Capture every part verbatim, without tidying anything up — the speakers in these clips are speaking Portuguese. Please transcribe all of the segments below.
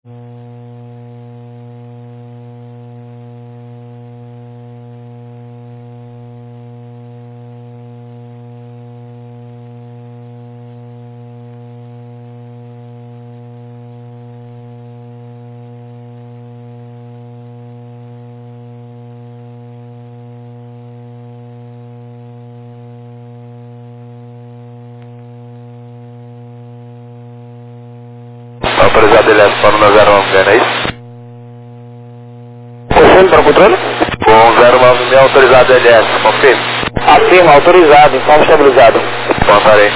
Autorizado L S para o zero nove seis, não é isso? Confirme para o controle? Com zero nove seis autorizado L S, confirme. Afirma, autorizado, informe estabilizado. Pontarei.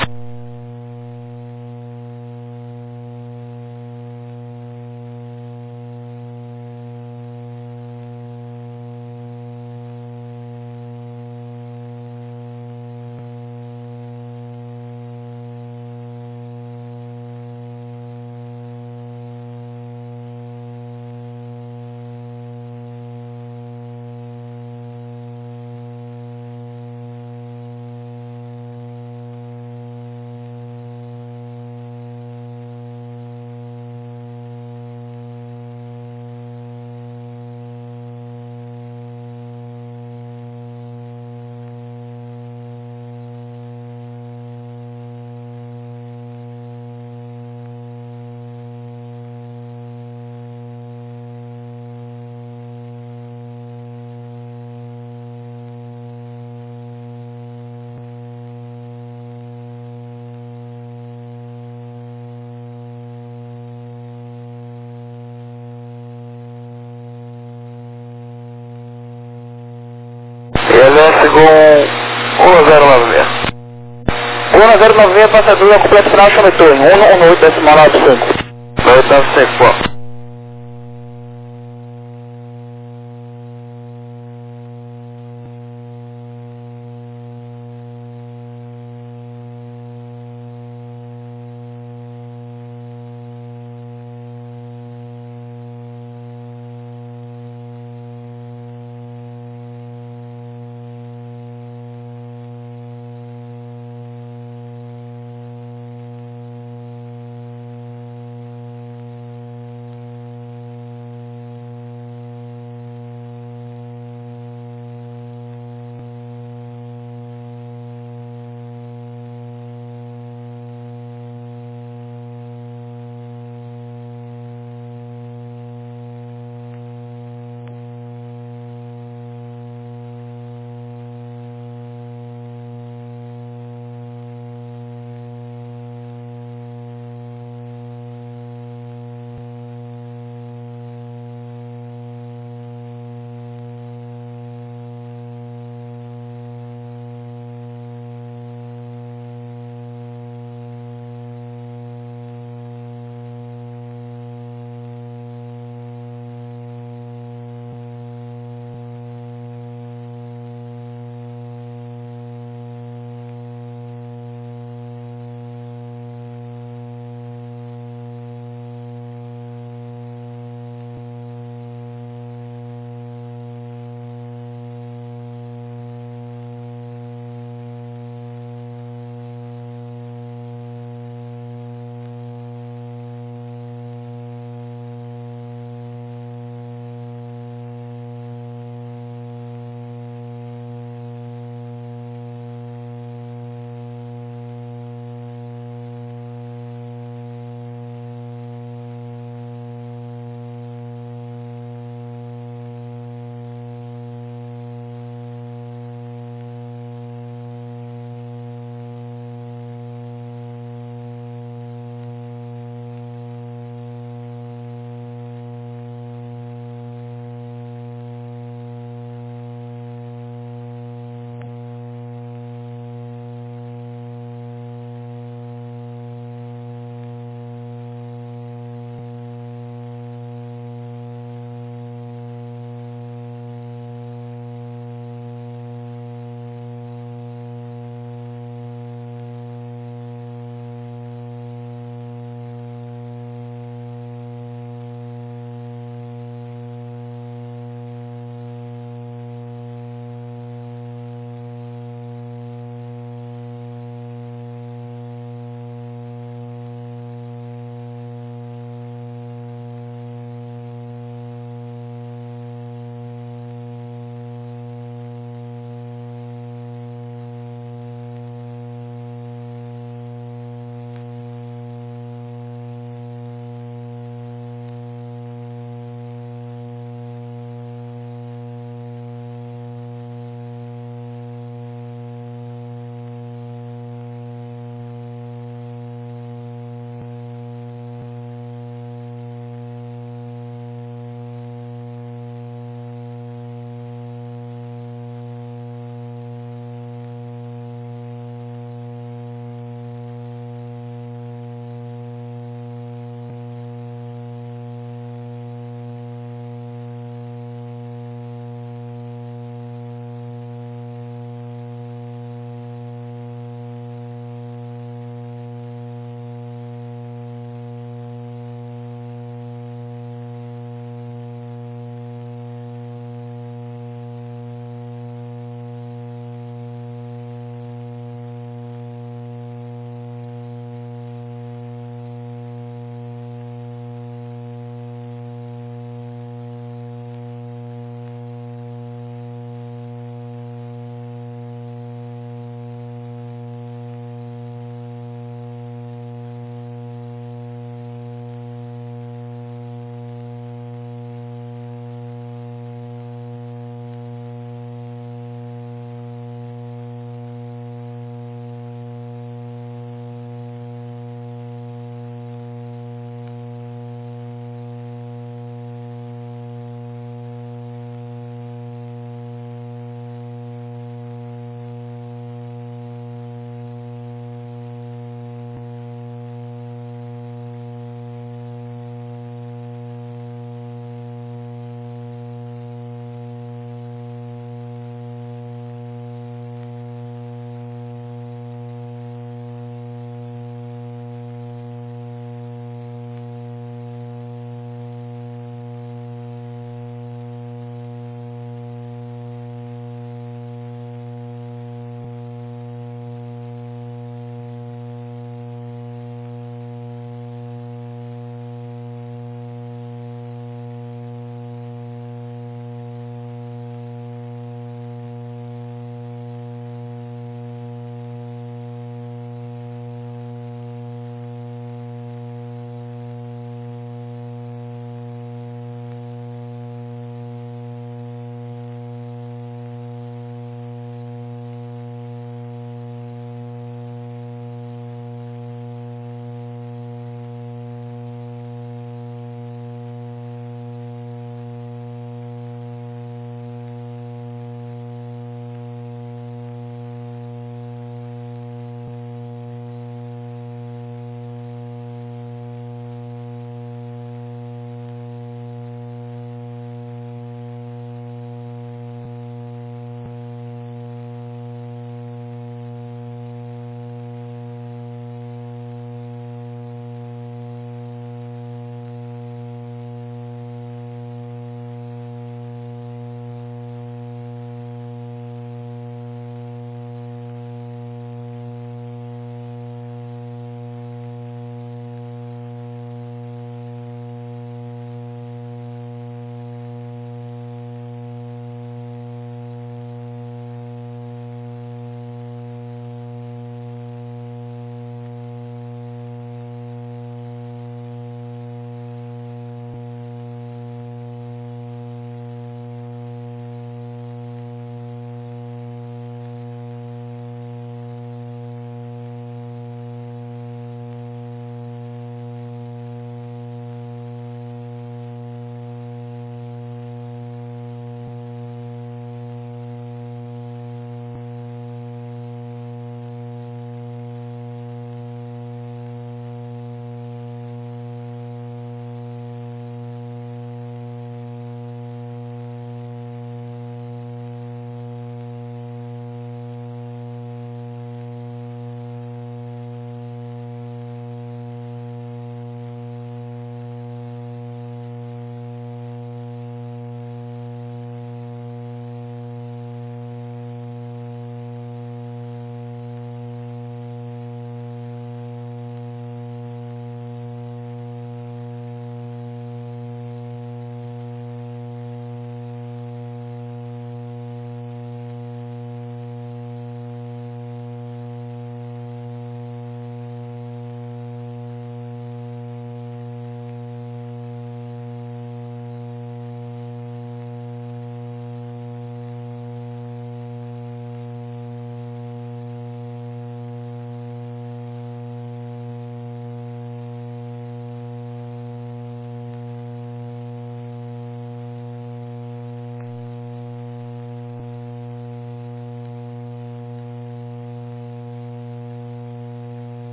L S com um zero nove seis. um zero nove seis, passageiro completo final, chame turno. um um oito decimal nove cinco. oito nove cinco, pô.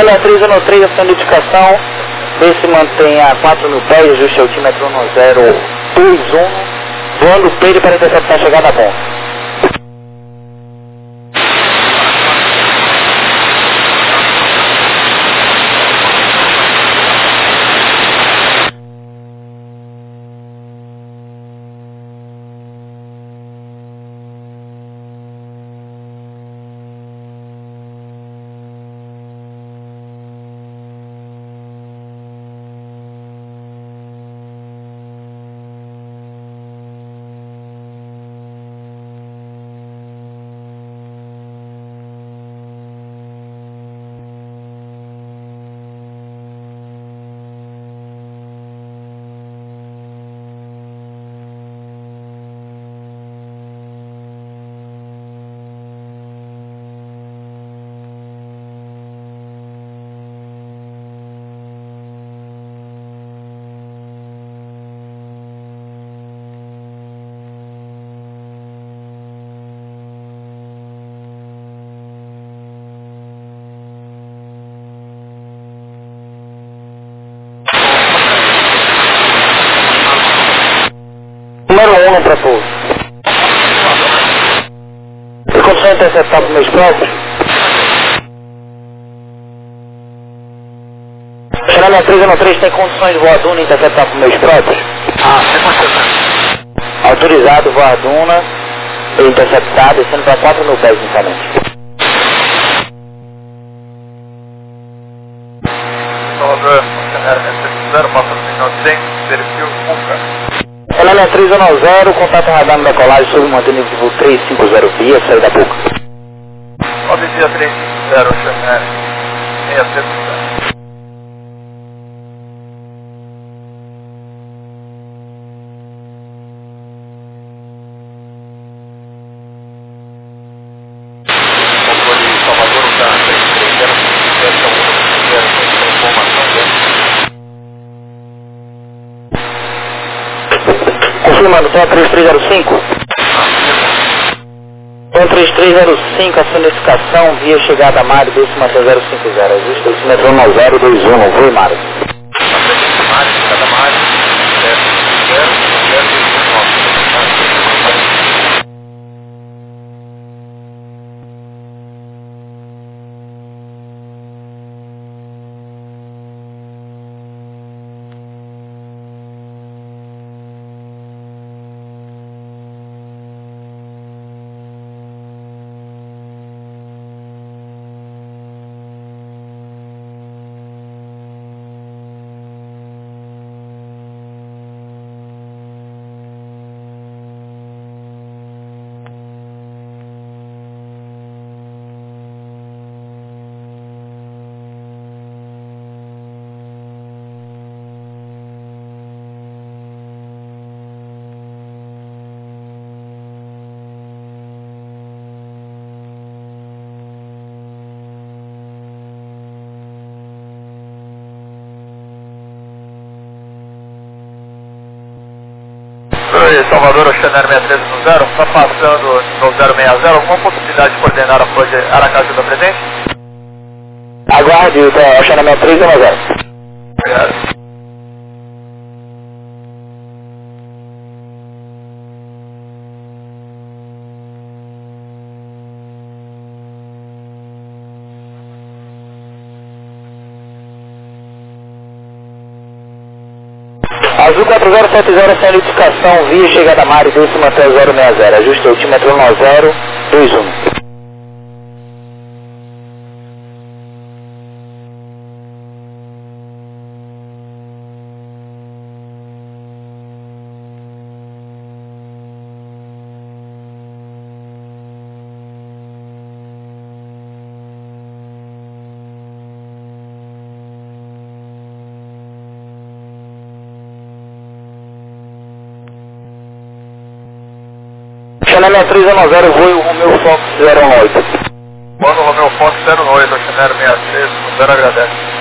Chanel três um três, ação de indicação. Vê se mantém a quatro mil pés, ajuste altímetro um zero dois um. Voando Pedro para interceptar a chegada a ponto. Número um para pouso. Tem condição de interceptar para os meus próprios? Chanel três um três tem condições de voar Duna e interceptar para os meus próprios? Ah, sem condição. Autorizado voar Duna e interceptar, descendo para quatro mil pés inicialmente. Salvador, Chanel três zero, passando no final de cem, verifique o Fuca. Chanel três um zero, contato radar no decolagem sobre mantendo nível de voo três cinco zero via, saída da boca. Sobe via três cinco zero, Chanel seis três zero. Controle Salvador, o três três zero, essa é uma informação dentro. Confirmando, tem a três três zero cinco? Tem a três três zero cinco, a sonificação via chegada a Mário, décima zero cinco zero. Ajusta esse metrô um zero dois um, não foi, Mário? Mário, chegada a Mário, zero zero zero nove. Oi, Salvador, Chanel seis três um zero, está passando no zero seis zero, alguma possibilidade de coordenar a flor de Aracaju da presente? Aguarde, o Chanel três um zero. Obrigado. Azul quatro zero sete zero, sem identificação, via chegada a Mário, décima zero seis zero. Ajuste o altímetro um zero dois um. Chanel três um zero, voo Romeo Fox zero um oito. Mano, Romeo Fox zero oito, Chanel seis três um zero, agradece.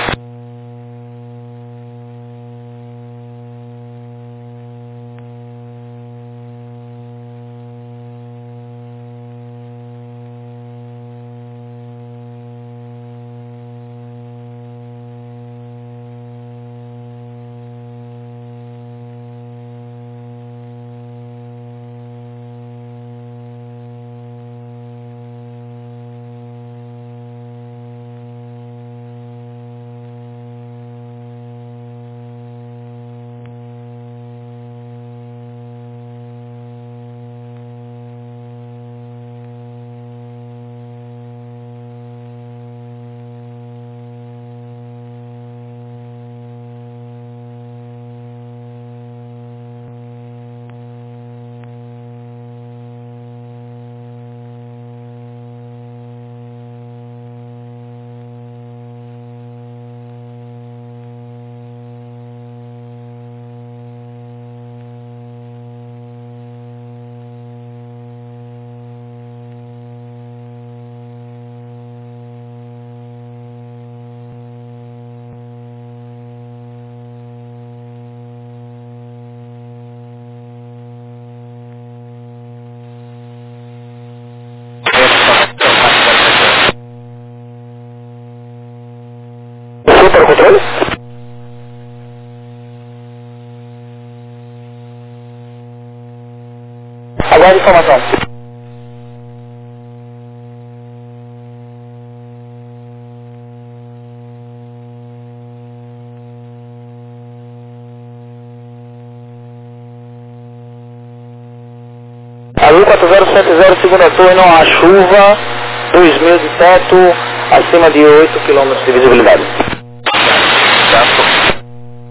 controle? Aguarde informação. Azul quatro zero sete zero, segunda turno, a chuva, dois mil de teto, acima de oito quilômetros de visibilidade. Certo.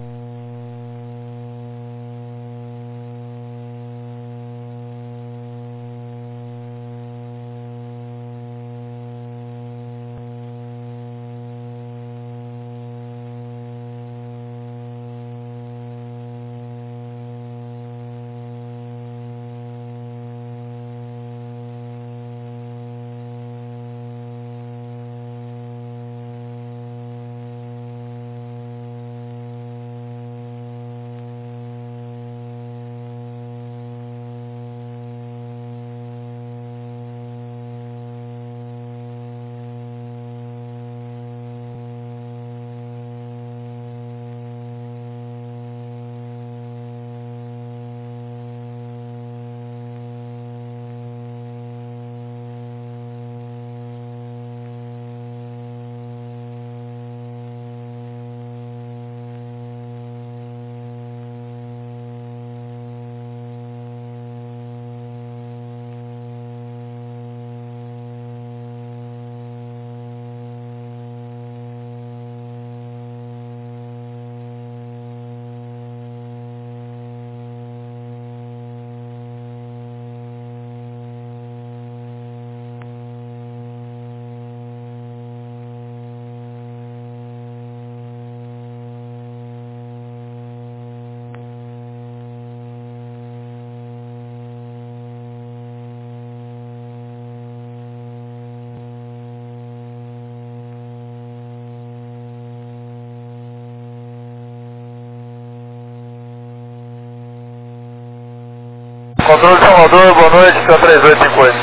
Controle Salvador, boa noite, P três oito cinco oito.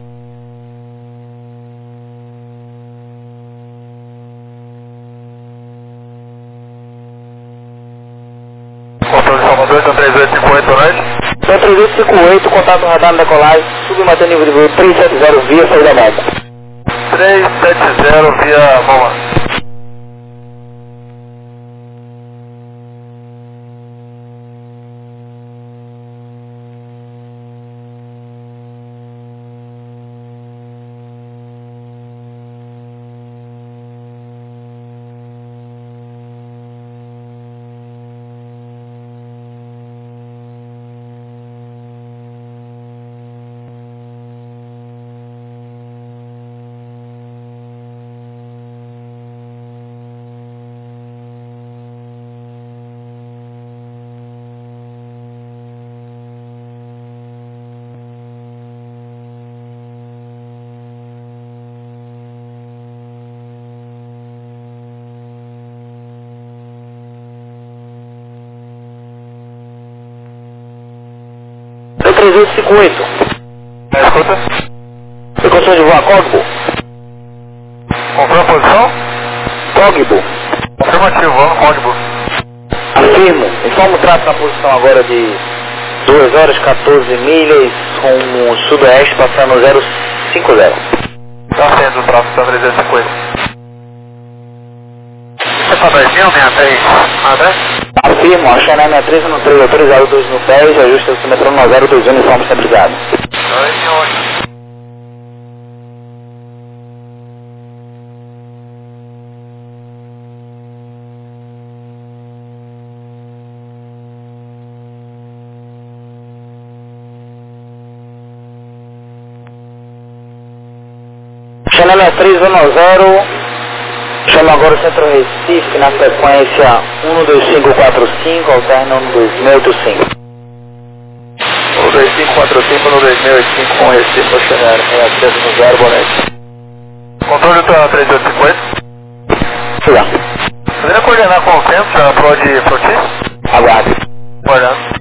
Controle Salvador, P três oito cinco oito, boa noite. P três oito cinco oito, contato radar na decolagem, submanter nível de voo trezentos e setenta via saída móvel. trezentos e setenta via Moma. P três oito cinco oito. É, escuta. Você consegue de voar Cogbo? Comprou a posição? Cogbo. Afirmativo, vamos código. Afirmo. Informa o trato na posição agora de duas horas, quatorze milhas, rumo sudoeste, passando zero cinco zero. Tá sendo o tráfego da trezentos e cinquenta. Você tá dez mil, sessenta e três? Ah, né? Afirmo, a China sessenta e três no três, autorizado dois no dez, ajuste do metrônomo a zero dois, uniforme estabilizado. dois mil e oito. China sessenta e três, zona zero. Chama agora o Centro Recife, na sequência um dois cinco quatro cinco, alterna um dois seis oito cinco. um dois cinco quatro cinco, um dois seis oito cinco com Recife, Oceanário, sessenta e três no zero, boa noite. Controle do três oito cinco oito. Siga. Poderia coordenar com o centro, a Pro de Frutis? Aguarde. Coordenando.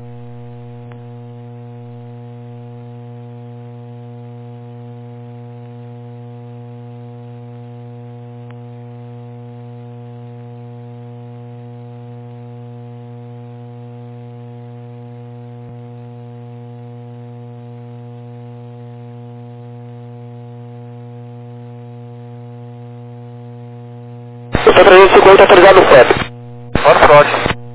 O P trezentos e cinquenta e oito autorizado o F E P. Fora fraude.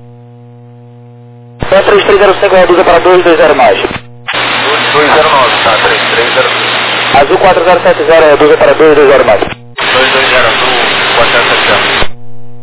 P três três zero cinco reduza para dois dois zero mais. dois zero nove, tá, três três zero cinco. Azul quatro zero sete zero reduza para dois dois zero mais. dois dois zero azul, quatro zero sete zero.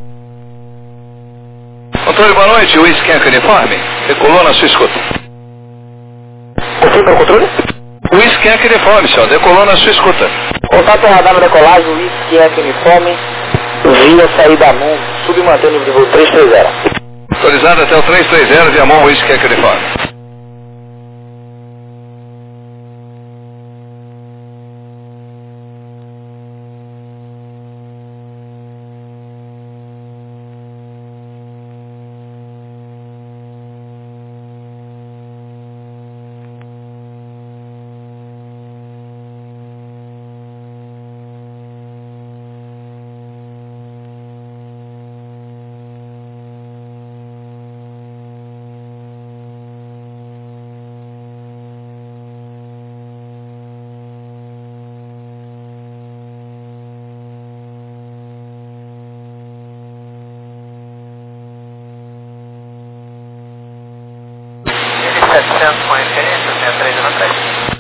Controle, boa noite, o Skank uniforme, decolou na sua escuta. Confirma para o controle? O Skank uniforme, senhor, decolou na sua escuta. Contato radar na decolagem, o Skank uniforme, via saída mundo, submantendo o nível voo três três zero. Autorizado até o três três zero, via mão, o Skank uniforme. setecentos com referência, sessenta e três zero três.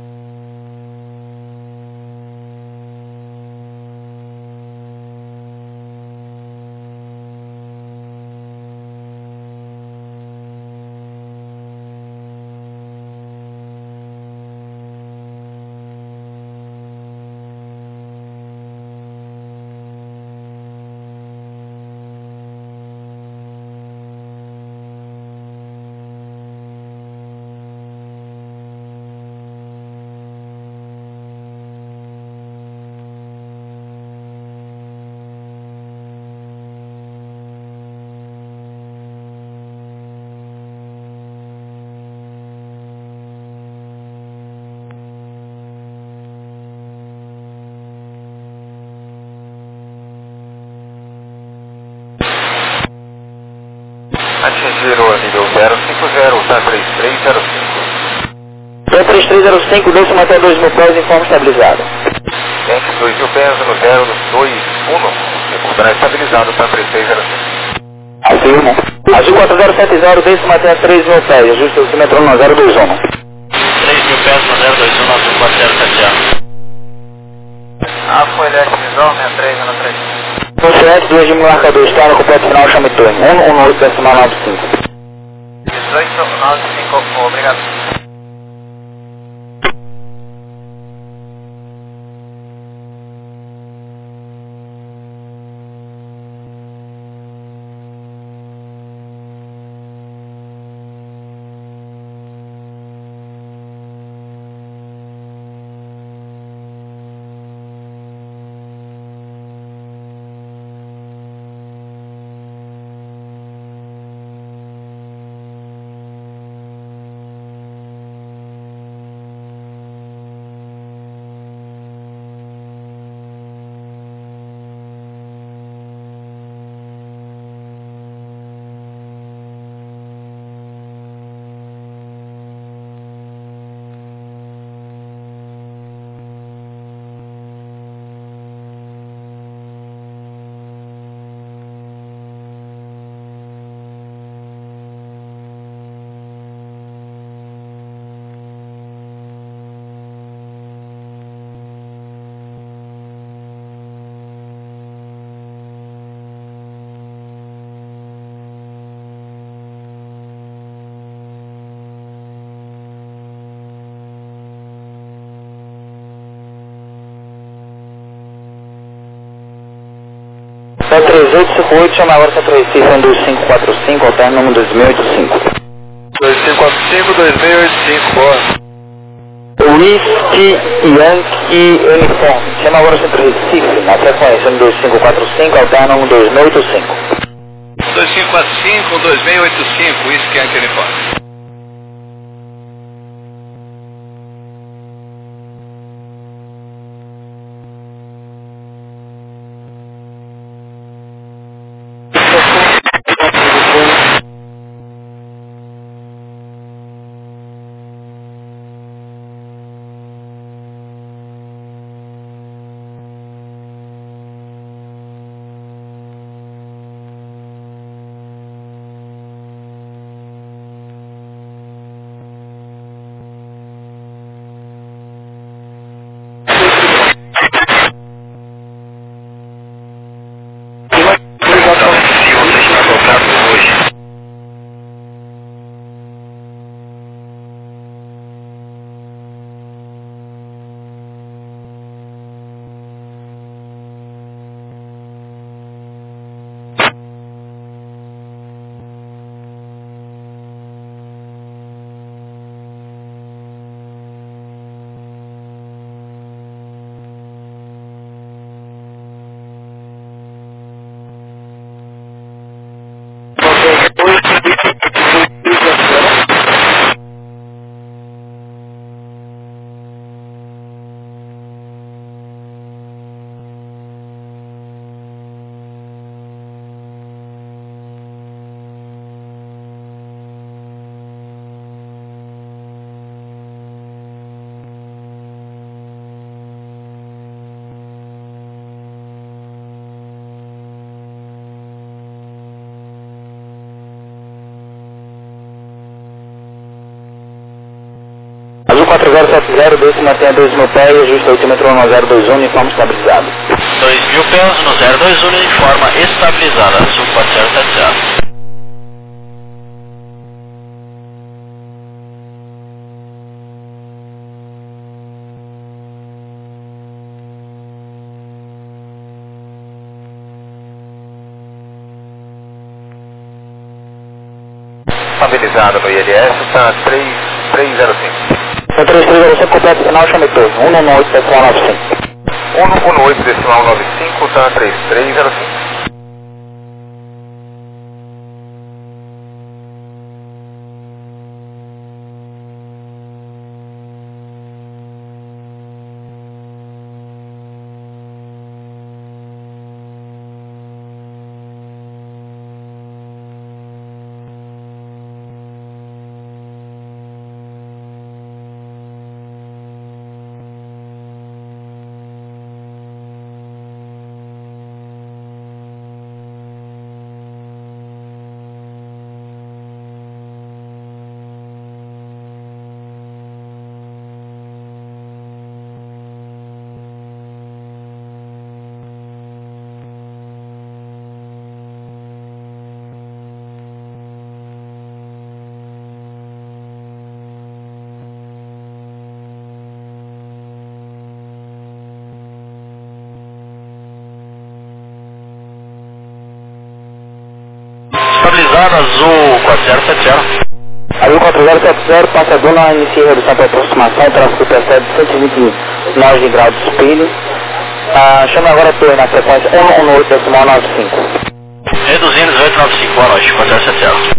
Atingiram o nível zero cinco zero, tá três três zero cinco. P três três zero cinco, décimo até dois mil pés em forma estabilizada. Gente, dois mil pés no zero dois um, recuperar estabilizado, tá três três zero cinco. Afirmo. Azul quatro zero sete zero, décimo até três mil pés, ajuste o decímetro no zero dois um. três mil pés no zero dois um, azul quatro zero sete zero. Ah, foi L S visual, sessenta e três zero três. Conselhante, duas de marcador, está no completo final, chame turno. um um oito decimal nove cinco. dezoito nove cinco, obrigado. P três oito cinco oito, chama agora P três seis dois cinco quatro cinco, alterno número dois mil e oitenta e cinco. dois cinco quatro cinco, dois mil e oitenta e cinco, boa. Whisky Yankee Uniforme, chama agora Centro Recife, na frequência dois cinco quatro cinco, alterno número dois mil e oitenta e cinco. dois cinco quatro cinco, dois mil e oitenta e cinco, Skank uniforme. Azul quatro zero sete zero, desce mantém a dois mil pés, ajusta altímetro no zero dois um, uniforme estabilizado. dois mil pés no zero dois um, uniforme estabilizada, Azul quatro zero sete zero. Estabilizado no I L S, está três três zero cinco. No três três zero cinco, completo sinal, chame todo. um um oito decimal nove cinco. um um oito decimal nove cinco, está três três zero cinco. Estabilizado, Azul quatro zero sete zero. Azul quatro zero sete zero, passa a dona, inicia redução para aproximação, tráfego percebe cento e vinte e nove de grau de espelho. Ah, chama agora a torre na frequência um um oito decimal nove cinco. Reduzindo dezoito nove cinco, boa noite, quatro zero sete zero.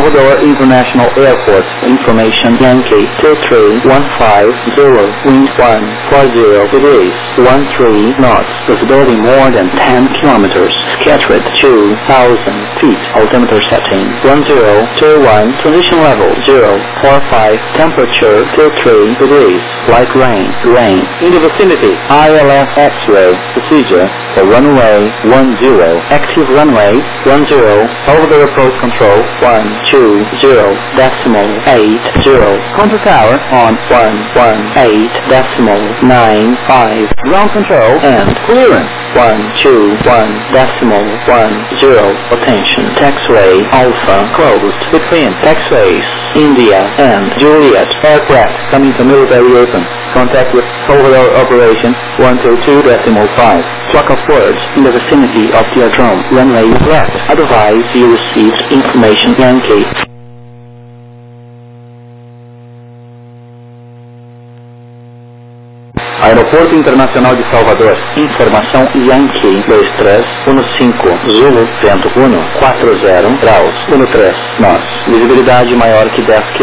Salvador International Airport. Information Yankee two three one five zero, wind one four zero degrees, one three knots, visibility more than ten kilometers, scattered two thousand feet, altimeter setting one zero two one, transition level zero four five, temperature two three degrees, light rain, rain. In the vicinity, I L S X-ray, procedure for runway one zero, active runway one zero, Salvador approach control one two zero decimal eight zero, contact tower on one one eight decimal nine five, ground control and clearance one two one decimal one zero, attention, taxiway Alpha closed between taxiways India and Juliet aircraft coming to military open, contact with Salvador operation one two two decimal five, flock of birds in the vicinity of the aerodrome, runway left, advise you received information Yankee. Aeroporto Internacional de Salvador. Informação Yankee dois três um cinco, Zulu, vento uno, quatro zero graus, um três nós. Visibilidade maior que dez quilômetros.